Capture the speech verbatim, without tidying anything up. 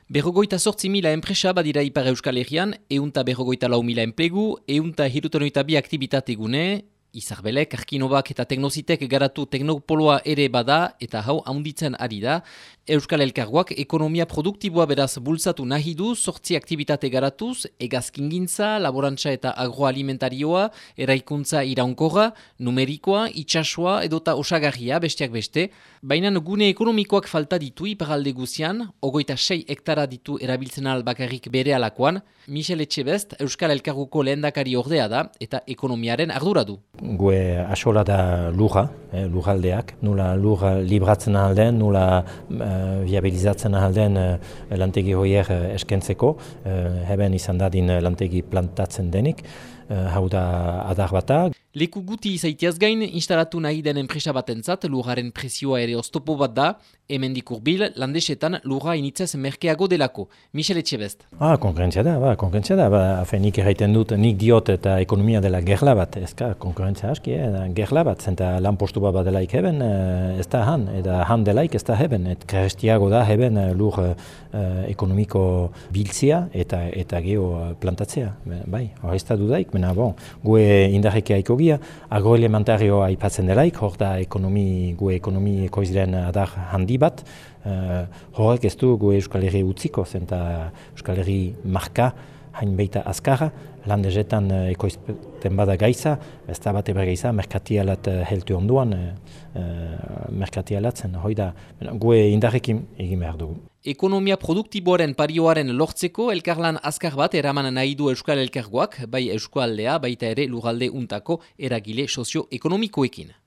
Berrogoita sortzi mila enpresa badira Ipar Euskal Herrian, eunta berrogoita lau mila enplegu, eunta hirurogeita bi aktibitate gune, Izarbelek, Arkinobak eta Teknozitek garatu teknopoloa ere bada eta hau handitzen ari da. Euskal Elkargoak ekonomia produktiboa beraz bultzatu nahi du, sortzi aktibitate garatuz, hegazkingintza, laborantza eta agroalimentarioa, eraikuntza iraunkorra, numerikoa, itsasoa edota osagarria besteak beste. Baina gune ekonomikoak falta ditu iparalde guzian, ogoita sei hektara ditu erabiltzen al bakarrik bere alakoan. Michel Etxebest, Euskal Elkargoko lehendakari ordea da eta ekonomiaren ardura du. Gue asola da lurra, eh, lurraldeak, nula lurra libratzen alden, nula eh, viabilizatzen alden eh, lantegi hoier eh, eskentzeko, eh, heben izan dadin lantegi plantatzen denik, eh, hau da adar bata. Leku guti izaitiaz gain, instalatu nahi den enpresa batentzat lurraren presioa ere oztopo bat da, hemendik hurbil landesetan lurra initzez merkeago delako. Michel Etxebest. Ah, konkurrentzia da, ba, konkurrentzia da. Ba, afe, nik erraiten dut, nik diot eta ekonomia dela gerla bat, ezka konkurrentzia aski, eh, gerla bat, zenta lan postu bat delaik heben, eh, ez da han, eta han delaik ez da heben, et krestiago da heben lur eh, ekonomiko biltzia eta eta geho plantatzea, bai, hori ez da dudaik, mena bon, gue indarreke aiko gia, agroelementarioa aipatzen delaik, hor da ekonomi, gue ekonomi ekoizren adar handi bat, uh, horrek ez du gue Euskal Herri utziko, zenta Euskal Herri marka hain beita azkarra, landezetan uh, ekoizten bada gaiza, ez da bat eber gaiza, merkatialat uh, heltu onduan, uh, uh, merkatialatzen, hoi da, gue indarrekin egin behar dugu. Ekonomia produktiboaren parioaren lortzeko elkarlan azkar bat eraman nahi du Euskal Elkargoak, bai Euskaldea, baita ere lurralde untako eragile sozio-ekonomikoekin.